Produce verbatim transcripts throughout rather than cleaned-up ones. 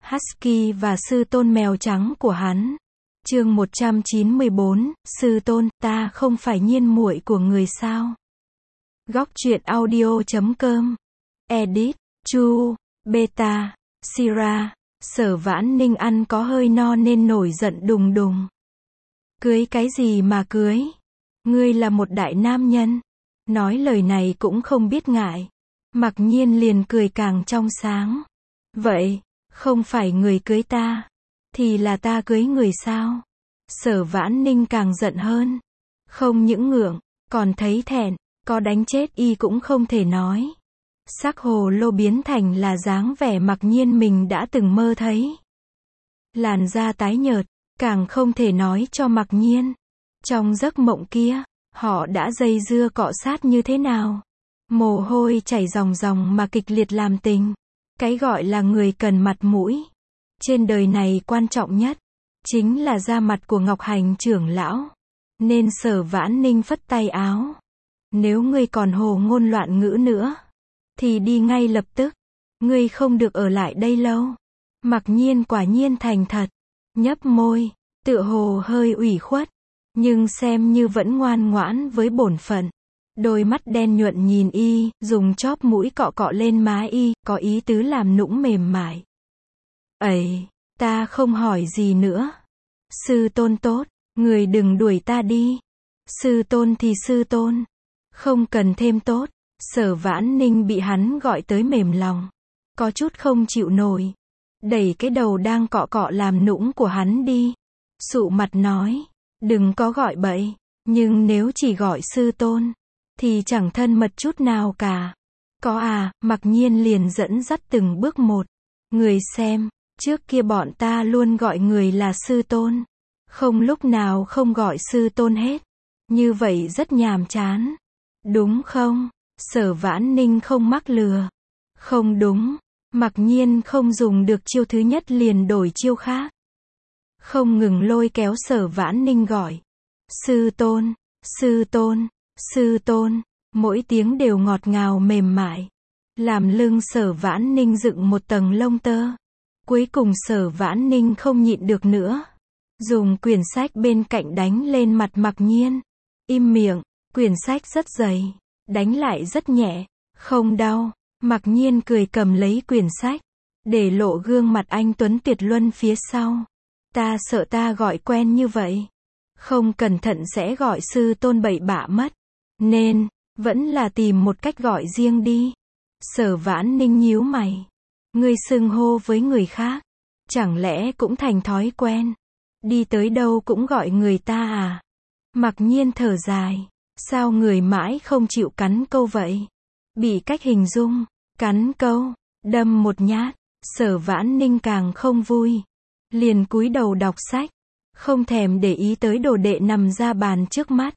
Husky và sư tôn mèo trắng của hắn. Chương một trăm chín mươi bốn, sư tôn, ta không phải nhiên muội của người sao? Góc truyện audio chấm com. Edit, Chu, Beta, Sira. Sở Vãn Ninh ăn có hơi no nên nổi giận đùng đùng. Cưới cái gì mà cưới? Ngươi là một đại nam nhân. Nói lời này cũng không biết ngại. Mặc nhiên liền cười càng trong sáng. Vậy, không phải người cưới ta, thì là ta cưới người sao? Sở Vãn Ninh càng giận hơn. Không những ngượng, còn thấy thẹn, có đánh chết y cũng không thể nói. Sắc hồ lô biến thành là dáng vẻ mặc nhiên mình đã từng mơ thấy. Làn da tái nhợt, càng không thể nói cho mặc nhiên. Trong giấc mộng kia, họ đã dây dưa cọ sát như thế nào? Mồ hôi chảy ròng ròng mà kịch liệt làm tình. Cái gọi là người cần mặt mũi. Trên đời này quan trọng nhất, chính là da mặt của Ngọc Hành trưởng lão. Nên Sở Vãn Ninh phất tay áo. Nếu ngươi còn hồ ngôn loạn ngữ nữa, thì đi ngay lập tức. Ngươi không được ở lại đây lâu. Mặc nhiên quả nhiên thành thật. Nhấp môi, tựa hồ hơi ủy khuất. Nhưng xem như vẫn ngoan ngoãn với bổn phận. Đôi mắt đen nhuận nhìn y, dùng chóp mũi cọ cọ lên má y, có ý tứ làm nũng mềm mại. Ấy, ta không hỏi gì nữa. Sư tôn tốt, người đừng đuổi ta đi. Sư tôn thì sư tôn. Không cần thêm tốt. Sở Vãn Ninh bị hắn gọi tới mềm lòng. Có chút không chịu nổi. Đẩy cái đầu đang cọ cọ làm nũng của hắn đi. Sụ mặt nói, đừng có gọi bậy. Nhưng nếu chỉ gọi sư tôn, thì chẳng thân mật chút nào cả. Có à, mặc nhiên liền dẫn dắt từng bước một. Người xem, trước kia bọn ta luôn gọi người là sư tôn. Không lúc nào không gọi sư tôn hết. Như vậy rất nhàm chán. Đúng không? Sở Vãn Ninh không mắc lừa. Không đúng. Mặc nhiên không dùng được chiêu thứ nhất liền đổi chiêu khác. Không ngừng lôi kéo Sở Vãn Ninh gọi. Sư tôn, sư tôn, sư tôn. Mỗi tiếng đều ngọt ngào mềm mại. Làm lưng Sở Vãn Ninh dựng một tầng lông tơ. Cuối cùng Sở Vãn Ninh không nhịn được nữa. Dùng quyển sách bên cạnh đánh lên mặt mặc nhiên. Im miệng, quyển sách rất dày. Đánh lại rất nhẹ. Không đau. Mặc nhiên cười cầm lấy quyển sách. Để lộ gương mặt anh tuấn tuyệt luân phía sau. Ta sợ ta gọi quen như vậy. Không cẩn thận sẽ gọi sư tôn bậy bạ mất. Nên, vẫn là tìm một cách gọi riêng đi. Sở Vãn Ninh nhíu mày. Ngươi xưng hô với người khác. Chẳng lẽ cũng thành thói quen. Đi tới đâu cũng gọi người ta à. Mặc nhiên thở dài. Sao người mãi không chịu cắn câu vậy? Bị cách hình dung. Cắn câu. Đâm một nhát. Sở Vãn Ninh càng không vui. Liền cúi đầu đọc sách. Không thèm để ý tới đồ đệ nằm ra bàn trước mắt.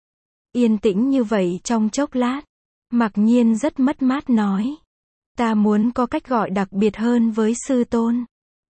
Yên tĩnh như vậy trong chốc lát. Mặc nhiên rất mất mát nói. Ta muốn có cách gọi đặc biệt hơn với sư tôn.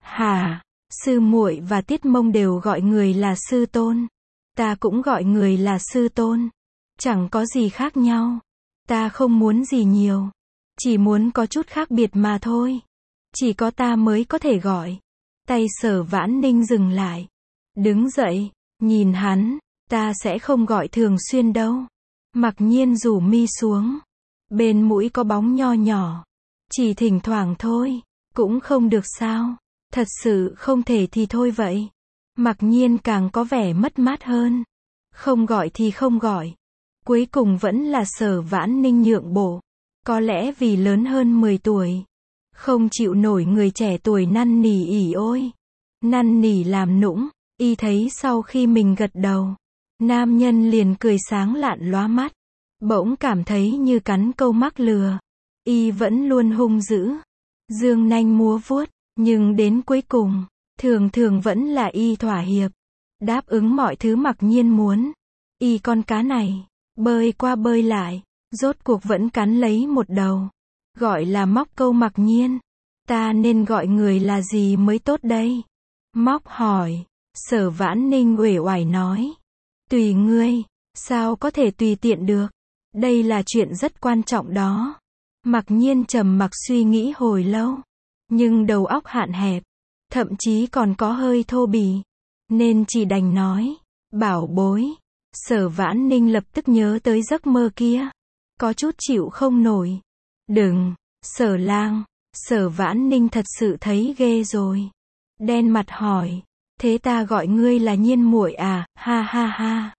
Hả? Sư muội và Tiết Mông đều gọi người là sư tôn. Ta cũng gọi người là sư tôn. Chẳng có gì khác nhau. Ta không muốn gì nhiều. Chỉ muốn có chút khác biệt mà thôi. Chỉ có ta mới có thể gọi. Tay Sở Vãn Ninh dừng lại. Đứng dậy, nhìn hắn. Ta sẽ không gọi thường xuyên đâu. Mặc nhiên rủ mi xuống. Bên mũi có bóng nho nhỏ. Chỉ thỉnh thoảng thôi. Cũng không được sao? Thật sự không thể thì thôi vậy. Mặc nhiên càng có vẻ mất mát hơn. Không gọi thì không gọi. Cuối cùng vẫn là Sở Vãn Ninh nhượng bộ. Có lẽ vì lớn hơn mười tuổi. Không chịu nổi người trẻ tuổi năn nỉ ỉ ôi. Năn nỉ làm nũng. Y thấy sau khi mình gật đầu. Nam nhân liền cười sáng lạn lóa mắt. Bỗng cảm thấy như cắn câu mắc lừa. Y vẫn luôn hung dữ. Dương nanh múa vuốt. Nhưng đến cuối cùng, thường thường vẫn là y thỏa hiệp. Đáp ứng mọi thứ mặc nhiên muốn. Y con cá này, bơi qua bơi lại. Rốt cuộc vẫn cắn lấy một đầu. Gọi là móc câu mặc nhiên. Ta nên gọi người là gì mới tốt đây? Móc hỏi. Sở Vãn Ninh uể oải nói. Tùy ngươi. Sao có thể tùy tiện được? Đây là chuyện rất quan trọng đó. Mặc nhiên trầm mặc suy nghĩ hồi lâu. Nhưng đầu óc hạn hẹp. thậm chí còn có hơi thô bỉ, nên chỉ đành nói, bảo bối. Sở Vãn Ninh lập tức nhớ tới giấc mơ kia, có chút chịu không nổi. Đừng, Sở Lang. Sở Vãn Ninh thật sự thấy ghê rồi. Đen mặt hỏi, thế ta gọi ngươi là Nhiên muội à, ha ha ha.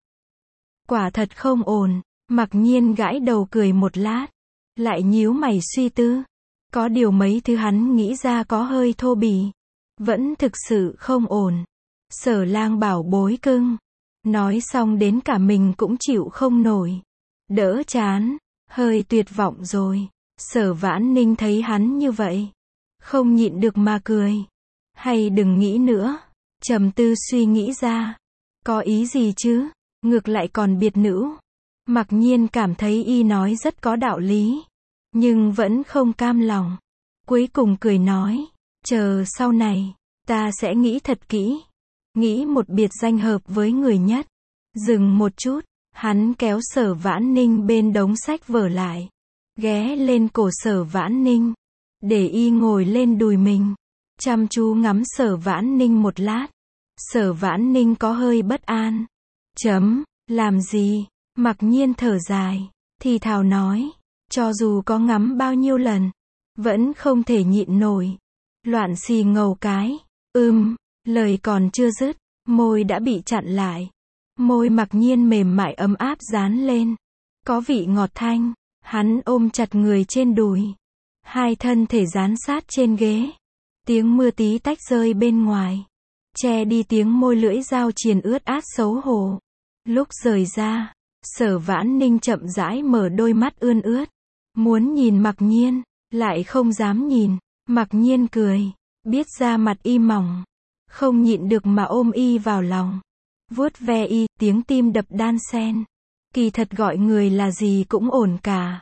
Quả thật không ổn. Mặc Nhiên gãi đầu cười một lát, lại nhíu mày suy tư. Có điều mấy thứ hắn nghĩ ra có hơi thô bỉ, vẫn thực sự không ổn. Sở Lang bảo bối cưng. Nói xong đến cả mình cũng chịu không nổi. Đỡ chán, hơi tuyệt vọng rồi. Sở Vãn Ninh thấy hắn như vậy, không nhịn được mà cười. Hay đừng nghĩ nữa. Trầm tư suy nghĩ ra. Có ý gì chứ? Ngược lại còn biệt nữ. Mặc Nhiên cảm thấy y nói rất có đạo lý, nhưng vẫn không cam lòng. Cuối cùng cười nói, chờ sau này, ta sẽ nghĩ thật kỹ. Nghĩ một biệt danh hợp với người nhất. Dừng một chút, hắn kéo Sở Vãn Ninh bên đống sách vở lại, ghé lên cổ Sở Vãn Ninh, để y ngồi lên đùi mình, chăm chú ngắm Sở Vãn Ninh một lát. Sở Vãn Ninh có hơi bất an. Chấm, làm gì? Mặc Nhiên thở dài, thì thào nói, cho dù có ngắm bao nhiêu lần, vẫn không thể nhịn nổi. Loạn xì ngầu cái. Ưm, lời còn chưa dứt, môi đã bị chặn lại. Môi Mặc Nhiên mềm mại ấm áp dán lên, có vị ngọt thanh. Hắn ôm chặt người trên đùi, hai thân thể dán sát trên ghế. Tiếng mưa tí tách rơi bên ngoài, che đi tiếng môi lưỡi dao triền ướt át xấu hổ. Lúc rời ra, Sở Vãn Ninh chậm rãi mở đôi mắt ươn ướt, muốn nhìn Mặc Nhiên, lại không dám nhìn. Mặc Nhiên cười, biết da mặt y mỏng, không nhịn được mà ôm y vào lòng, vuốt ve y, tiếng tim đập đan xen. Kỳ thật gọi người là gì cũng ổn cả.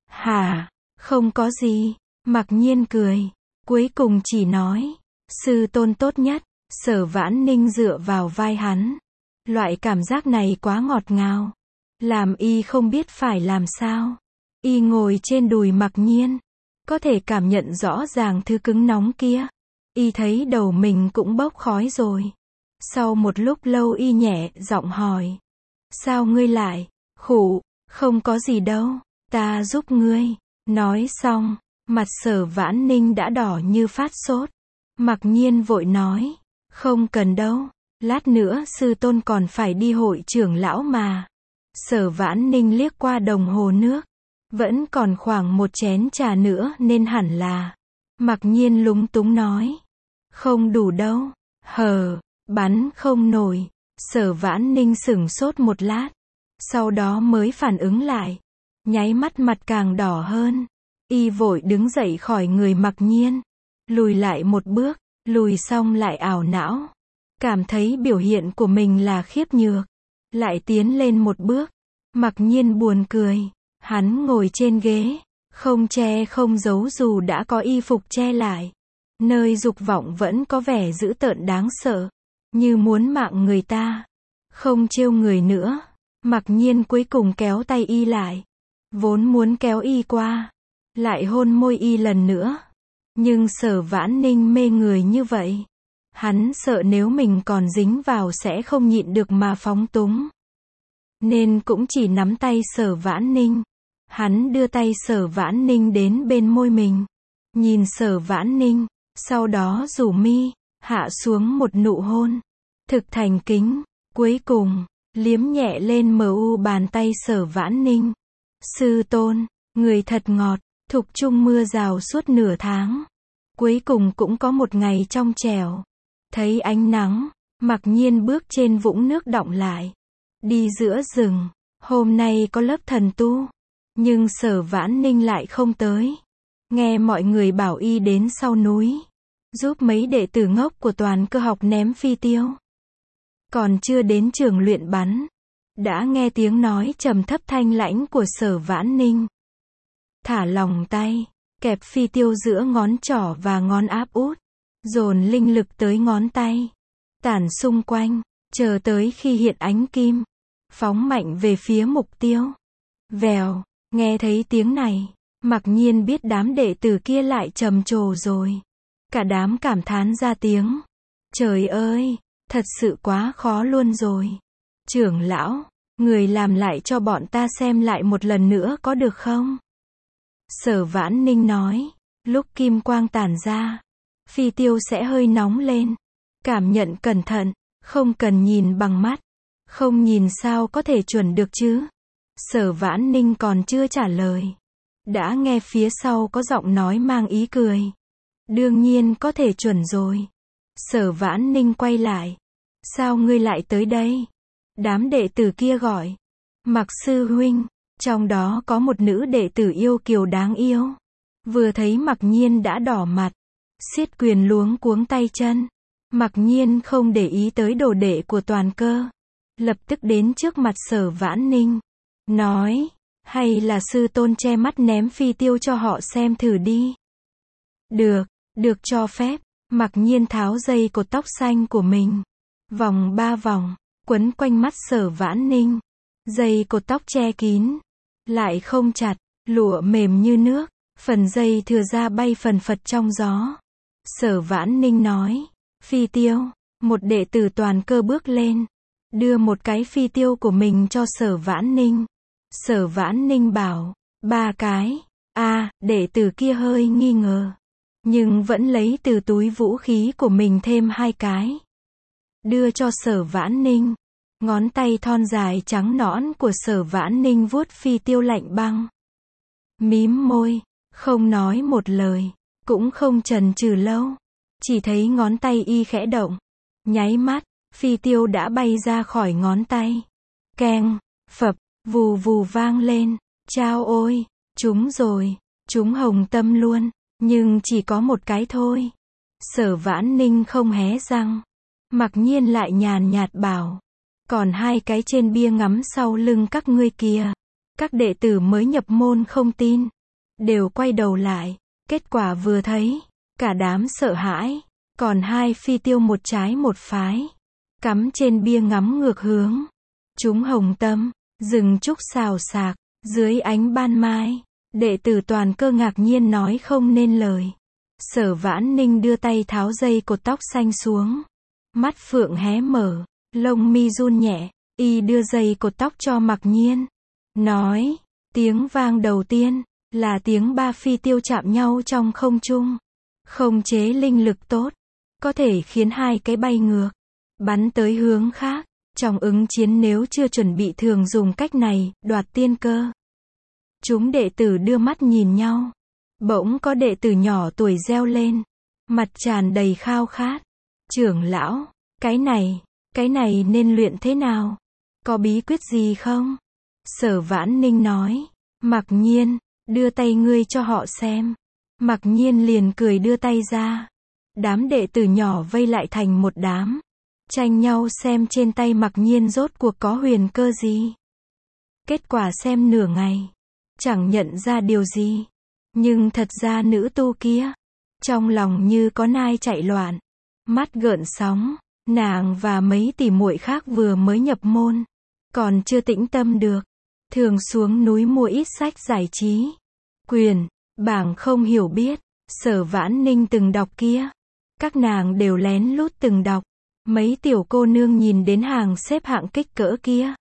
Hả, không có gì. Mặc Nhiên cười, cuối cùng chỉ nói, sư tôn tốt nhất. Sở Vãn Ninh dựa vào vai hắn, loại cảm giác này quá ngọt ngào, làm y không biết phải làm sao. Y ngồi trên đùi Mặc Nhiên, có thể cảm nhận rõ ràng thứ cứng nóng kia. Y thấy đầu mình cũng bốc khói rồi. Sau một lúc lâu y nhẹ giọng hỏi, sao ngươi lại khụ? Không có gì đâu, ta giúp ngươi. Nói xong, mặt Sở Vãn Ninh đã đỏ như phát sốt. Mặc Nhiên vội nói, không cần đâu, lát nữa sư tôn còn phải đi hội trưởng lão mà. Sở Vãn Ninh liếc qua đồng hồ nước, vẫn còn khoảng một chén trà nữa nên hẳn là. Mặc Nhiên lúng túng nói, không đủ đâu. Hờ, bắn không nổi. Sở Vãn Ninh sửng sốt một lát, sau đó mới phản ứng lại, nháy mắt mặt càng đỏ hơn. Y vội đứng dậy khỏi người Mặc Nhiên, lùi lại một bước, lùi xong lại ảo não, cảm thấy biểu hiện của mình là khiếp nhược, lại tiến lên một bước. Mặc Nhiên buồn cười, hắn ngồi trên ghế, không che không giấu dù đã có y phục che lại, nơi dục vọng vẫn có vẻ dữ tợn đáng sợ, như muốn mạng người ta. Không trêu người nữa. Mặc Nhiên cuối cùng kéo tay y lại, vốn muốn kéo y qua, lại hôn môi y lần nữa. Nhưng Sở Vãn Ninh mê người như vậy, hắn sợ nếu mình còn dính vào sẽ không nhịn được mà phóng túng, nên cũng chỉ nắm tay Sở Vãn Ninh. Hắn đưa tay Sở Vãn Ninh đến bên môi mình, nhìn Sở Vãn Ninh, sau đó rủ mi, hạ xuống một nụ hôn, thực thành kính. Cuối cùng, liếm nhẹ lên mờ u bàn tay Sở Vãn Ninh. Sư tôn, người thật ngọt. Thục chung mưa rào suốt nửa tháng, cuối cùng cũng có một ngày trong trẻo. Thấy ánh nắng, Mặc Nhiên bước trên vũng nước đọng lại, đi giữa rừng. Hôm nay có lớp thần tu, nhưng Sở Vãn Ninh lại không tới. Nghe mọi người bảo y đến sau núi, giúp mấy đệ tử ngốc của Toàn Cơ học ném phi tiêu. Còn chưa đến trường luyện bắn, đã nghe tiếng nói trầm thấp thanh lãnh của Sở Vãn Ninh. Thả lỏng tay, kẹp phi tiêu giữa ngón trỏ và ngón áp út, dồn linh lực tới ngón tay, tản xung quanh, chờ tới khi hiện ánh kim, phóng mạnh về phía mục tiêu. Vèo, nghe thấy tiếng này, Mặc Nhiên biết đám đệ tử kia lại trầm trồ rồi. Cả đám cảm thán ra tiếng. Trời ơi, thật sự quá khó luôn rồi. Trưởng lão, người làm lại cho bọn ta xem lại một lần nữa có được không? Sở Vãn Ninh nói. Lúc kim quang tản ra, phi tiêu sẽ hơi nóng lên. Cảm nhận cẩn thận, không cần nhìn bằng mắt. Không nhìn sao có thể chuẩn được chứ? Sở Vãn Ninh còn chưa trả lời. Đã nghe phía sau có giọng nói mang ý cười. Đương nhiên có thể chuẩn rồi. Sở Vãn Ninh quay lại. Sao ngươi lại tới đây? Đám đệ tử kia gọi. Mặc sư huynh. Trong đó có một nữ đệ tử yêu kiều đáng yêu. Vừa thấy Mặc Nhiên đã đỏ mặt. Xiết quyền luống cuống tay chân. Mặc Nhiên không để ý tới đồ đệ của Toàn Cơ. Lập tức đến trước mặt Sở Vãn Ninh. Nói. Hay là sư tôn che mắt ném phi tiêu cho họ xem thử đi. Được, được cho phép. Mặc Nhiên tháo dây cột tóc xanh của mình. Vòng ba vòng, quấn quanh mắt Sở Vãn Ninh. Dây cột tóc che kín. Lại không chặt, lụa mềm như nước. Phần dây thừa ra bay phần phật trong gió. Sở Vãn Ninh nói. Phi tiêu. Một đệ tử Toàn Cơ bước lên. Đưa một cái phi tiêu của mình cho Sở Vãn Ninh. Sở Vãn Ninh bảo. Ba cái. À, đệ tử kia hơi nghi ngờ. Nhưng vẫn lấy từ túi vũ khí của mình thêm hai cái. Đưa cho Sở Vãn Ninh. Ngón tay thon dài trắng nõn của Sở Vãn Ninh vuốt phi tiêu lạnh băng. Mím môi, không nói một lời, cũng không chần chừ lâu. Chỉ thấy ngón tay y khẽ động. Nháy mắt, phi tiêu đã bay ra khỏi ngón tay. Keng, phập, vù vù vang lên. Chao ôi, trúng rồi, trúng hồng tâm luôn. Nhưng chỉ có một cái thôi. Sở Vãn Ninh không hé răng. Mặc Nhiên lại nhàn nhạt bảo. Còn hai cái trên bia ngắm sau lưng các ngươi kìa. Các đệ tử mới nhập môn không tin. Đều quay đầu lại. Kết quả vừa thấy. Cả đám sợ hãi. Còn hai phi tiêu một trái một phái. Cắm trên bia ngắm ngược hướng. Chúng hồng tâm. Rừng trúc xào xạc. Dưới ánh ban mai. Đệ tử Toàn Cơ ngạc nhiên nói không nên lời. Sở Vãn Ninh đưa tay tháo dây cột tóc xanh xuống. Mắt phượng hé mở. Lông mi run nhẹ. Y đưa dây cột tóc cho Mặc Nhiên. Nói. Tiếng vang đầu tiên. Là tiếng ba phi tiêu chạm nhau trong không trung. Không chế linh lực tốt. Có thể khiến hai cái bay ngược. Bắn tới hướng khác. Trong ứng chiến nếu chưa chuẩn bị thường dùng cách này. Đoạt tiên cơ. Chúng đệ tử đưa mắt nhìn nhau. Bỗng có đệ tử nhỏ tuổi reo lên. Mặt tràn đầy khao khát. Trưởng lão. Cái này. Cái này nên luyện thế nào? Có bí quyết gì không? Sở Vãn Ninh nói. Mặc Nhiên. Đưa tay ngươi cho họ xem. Mặc Nhiên liền cười đưa tay ra. Đám đệ tử nhỏ vây lại thành một đám. Tranh nhau xem trên tay Mặc Nhiên rốt cuộc có huyền cơ gì. Kết quả xem nửa ngày. Chẳng nhận ra điều gì. Nhưng thật ra nữ tu kia. Trong lòng như có nai chạy loạn. Mắt gợn sóng. Nàng và mấy tỷ muội khác vừa mới nhập môn. Còn chưa tĩnh tâm được. Thường xuống núi mua ít sách giải trí. Quyền, bảng không hiểu biết. Sở Vãn Ninh từng đọc kia. Các nàng đều lén lút từng đọc. Mấy tiểu cô nương nhìn đến hàng xếp hạng kích cỡ kia.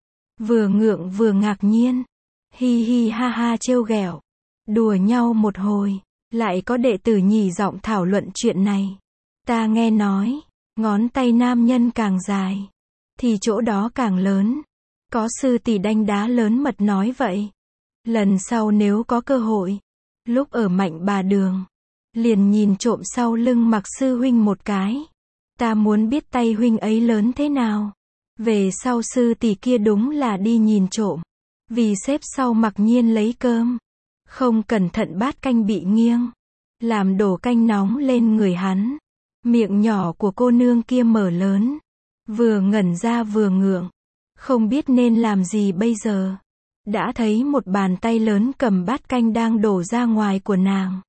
Vừa ngượng vừa ngạc nhiên. Hi hi ha ha trêu ghẹo. Đùa nhau một hồi. Lại có đệ tử nhì giọng thảo luận chuyện này. Ta nghe nói. Ngón tay nam nhân càng dài. Thì chỗ đó càng lớn. Có sư tỷ đanh đá lớn mật nói vậy. Lần sau nếu có cơ hội. Lúc ở Mạnh Bà Đường. Liền nhìn trộm sau lưng Mặc sư huynh một cái. Ta muốn biết tay huynh ấy lớn thế nào. Về sau sư tỷ kia đúng là đi nhìn trộm. Vì xếp sau Mặc Nhiên lấy cơm. Không cẩn thận bát canh bị nghiêng. Làm đổ canh nóng lên người hắn. Miệng nhỏ của cô nương kia mở lớn. Vừa ngẩn ra vừa ngượng. Không biết nên làm gì bây giờ. Đã thấy một bàn tay lớn cầm bát canh đang đổ ra ngoài của nàng.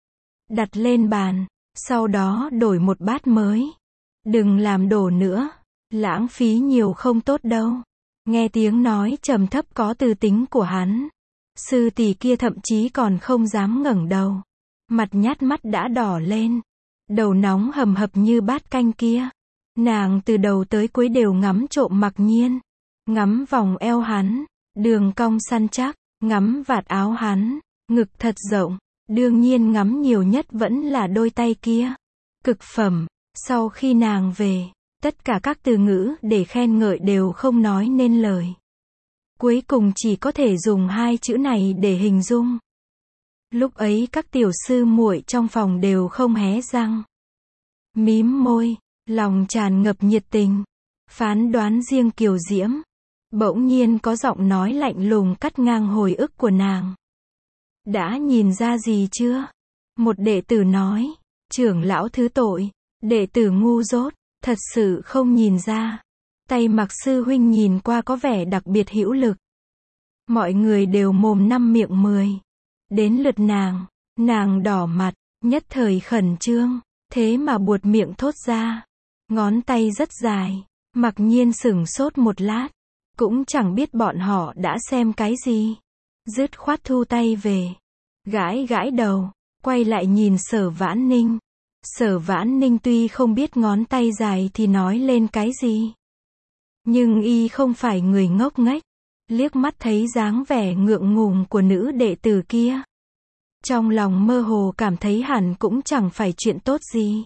Đặt lên bàn. Sau đó đổi một bát mới. Đừng làm đổ nữa. Lãng phí nhiều không tốt đâu. Nghe tiếng nói trầm thấp có tư tính của hắn. Sư tỷ kia thậm chí còn không dám ngẩng đầu. Mặt nhát mắt đã đỏ lên. đầu nóng hầm hập như bát canh kia. Nàng từ đầu tới cuối đều ngắm trộm Mặc Nhiên, ngắm vòng eo hắn, đường cong săn chắc, ngắm vạt áo hắn, ngực thật rộng, đương nhiên ngắm nhiều nhất vẫn là đôi tay kia. Cực phẩm. Sau khi nàng về, tất cả các từ ngữ để khen ngợi đều không nói nên lời. Cuối cùng chỉ có thể dùng hai chữ này để hình dung. Lúc ấy các tiểu sư muội trong phòng đều không hé răng. Mím môi, lòng tràn ngập nhiệt tình. Phán đoán riêng kiều diễm. Bỗng nhiên có giọng nói lạnh lùng cắt ngang hồi ức của nàng. Đã nhìn ra gì chưa? Một đệ tử nói. Trưởng lão thứ tội. Đệ tử ngu dốt. Thật sự không nhìn ra. Tay Mặc sư huynh nhìn qua có vẻ đặc biệt hữu lực. Mọi người đều mồm năm miệng mười. Đến lượt nàng. Nàng đỏ mặt. Nhất thời khẩn trương. Thế mà buột miệng thốt ra. Ngón tay rất dài. Mặc Nhiên sửng sốt một lát. Cũng chẳng biết bọn họ đã xem cái gì. Dứt khoát thu tay về. Gãi gãi đầu. Quay lại nhìn Sở Vãn Ninh. Sở Vãn Ninh tuy không biết ngón tay dài thì nói lên cái gì. Nhưng y không phải người ngốc nghếch. Liếc mắt thấy dáng vẻ ngượng ngùng của nữ đệ tử kia. Trong lòng mơ hồ cảm thấy hẳn cũng chẳng phải chuyện tốt gì.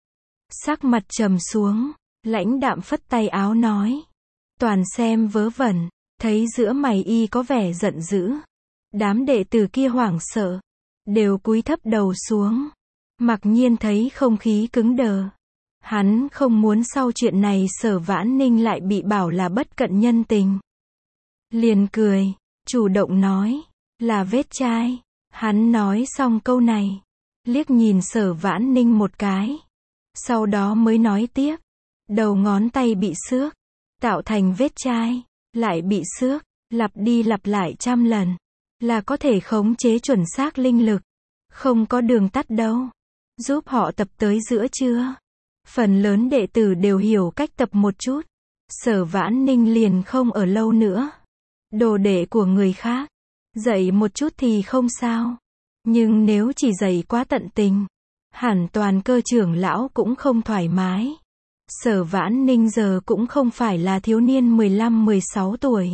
Sắc mặt trầm xuống. Lãnh đạm phất tay áo nói. Toàn xem vớ vẩn. Thấy giữa mày y có vẻ giận dữ. Đám đệ tử kia hoảng sợ. Đều cúi thấp đầu xuống. Mặc Nhiên thấy không khí cứng đờ. Hắn không muốn sau chuyện này Sở Vãn Ninh lại bị bảo là bất cận nhân tình. Liền cười. Chủ động nói. Là vết chai. Hắn nói xong câu này. Liếc nhìn Sở Vãn Ninh một cái. Sau đó mới nói tiếp. Đầu ngón tay bị xước. Tạo thành vết chai. Lại bị xước. Lặp đi lặp lại trăm lần. Là có thể khống chế chuẩn xác linh lực. Không có đường tắt đâu. Giúp họ tập tới giữa chưa? Phần lớn đệ tử đều hiểu cách tập một chút. Sở Vãn Ninh liền không ở lâu nữa. Đồ đệ của người khác. Dạy một chút thì không sao. Nhưng nếu chỉ dạy quá tận tình. Hẳn toàn cơ trưởng lão cũng không thoải mái. Sở Vãn Ninh giờ cũng không phải là thiếu niên mười lăm mười sáu tuổi.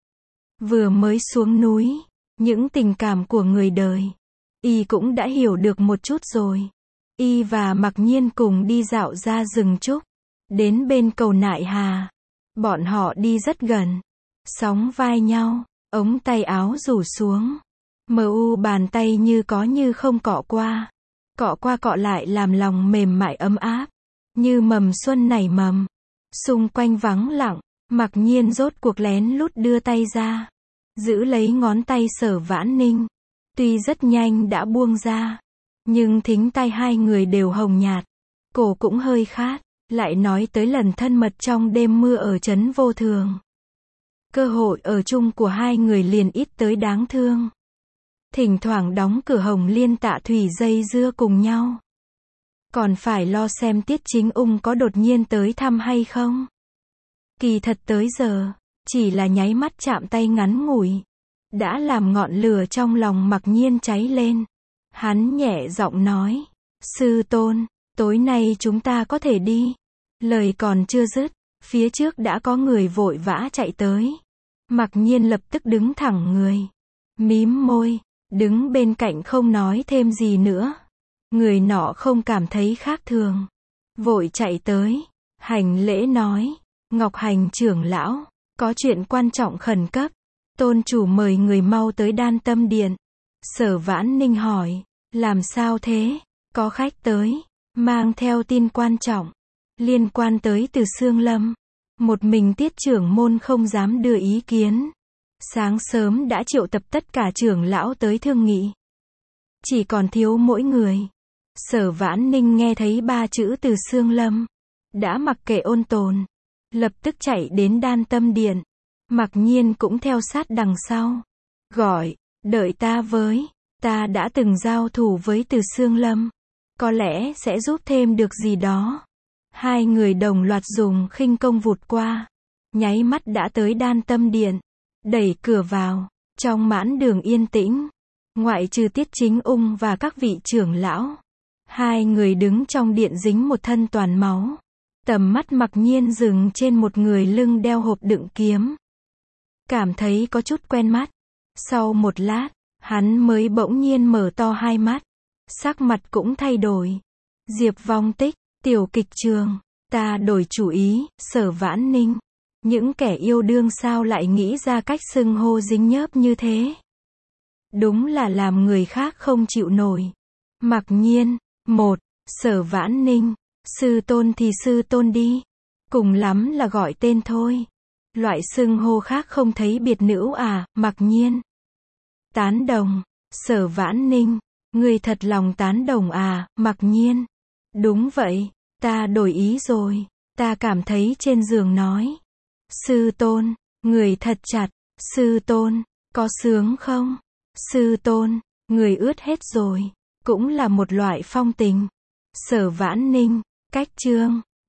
Vừa mới xuống núi. Những tình cảm của người đời. Y cũng đã hiểu được một chút rồi. Y và Mặc Nhiên cùng đi dạo ra rừng trúc. Đến bên cầu Nại Hà. Bọn họ đi rất gần. Sóng vai nhau. Ống tay áo rủ xuống. Mờ u bàn tay như có như không cọ qua. Cọ qua cọ lại làm lòng mềm mại ấm áp. Như mầm xuân nảy mầm. Xung quanh vắng lặng. Mặc Nhiên rốt cuộc lén lút đưa tay ra. Giữ lấy ngón tay Sở Vãn Ninh. Tuy rất nhanh đã buông ra. Nhưng thính tai hai người đều hồng nhạt. Cổ cũng hơi khát. Lại nói tới lần thân mật trong đêm mưa ở trấn Vô Thường. Cơ hội ở chung của hai người liền ít tới đáng thương. Thỉnh thoảng đóng cửa Hồng Liên Tạ Thủy dây dưa cùng nhau. Còn phải lo xem Tiết Chính Ung có đột nhiên tới thăm hay không. Kỳ thật tới giờ, chỉ là nháy mắt chạm tay ngắn ngủi. Đã làm ngọn lửa trong lòng Mặc Nhiên cháy lên. Hắn nhẹ giọng nói. Sư tôn, tối nay chúng ta có thể đi. Lời còn chưa dứt, phía trước đã có người vội vã chạy tới. Mặc Nhiên lập tức đứng thẳng người. Mím môi, đứng bên cạnh không nói thêm gì nữa. Người nọ không cảm thấy khác thường. Vội chạy tới. Hành lễ nói. Ngọc Hành trưởng lão, có chuyện quan trọng khẩn cấp. Tôn chủ mời người mau tới Đan Tâm Điện. Sở Vãn Ninh hỏi. Làm sao thế? Có khách tới. Mang theo tin quan trọng. Liên quan tới Từ Xương Lâm. Một mình Tiết trưởng môn không dám đưa ý kiến. Sáng sớm đã triệu tập tất cả trưởng lão tới thương nghị. Chỉ còn thiếu mỗi người. Sở Vãn Ninh nghe thấy ba chữ Từ Xương Lâm. Đã mặc kệ ôn tồn. Lập tức chạy đến Đan Tâm Điện. Mặc Nhiên cũng theo sát đằng sau. Gọi, đợi ta với. Ta đã từng giao thủ với Từ Xương Lâm. Có lẽ sẽ giúp thêm được gì đó. Hai người đồng loạt dùng khinh công vụt qua. Nháy mắt đã tới Đan Tâm Điện. Đẩy cửa vào. Trong mãn đường yên tĩnh. Ngoại trừ Tiết Chính Ung và các vị trưởng lão. Hai người đứng trong điện dính một thân toàn máu. Tầm mắt mặc nhiên dừng trên một người lưng đeo hộp đựng kiếm. Cảm thấy có chút quen mắt. Sau một lát, hắn mới bỗng nhiên mở to hai mắt. Sắc mặt cũng thay đổi. Diệp Vong Tích, tiểu kịch trường. Ta đổi chủ ý, Sở Vãn Ninh. Những kẻ yêu đương sao lại nghĩ ra cách xưng hô dính nhớp như thế? Đúng là làm người khác không chịu nổi. Mặc nhiên, một, Sở Vãn Ninh, sư tôn thì sư tôn đi. Cùng lắm là gọi tên thôi. Loại xưng hô khác không thấy biệt nữ à, Mặc nhiên. Tán đồng, Sở Vãn Ninh, người thật lòng tán đồng à, Mặc nhiên. Đúng vậy, ta đổi ý rồi, ta cảm thấy trên giường nói. Sư tôn, người thật chặt, sư tôn, có sướng không? Sư tôn, người ướt hết rồi, cũng là một loại phong tình. Sở Vãn Ninh, cách chương.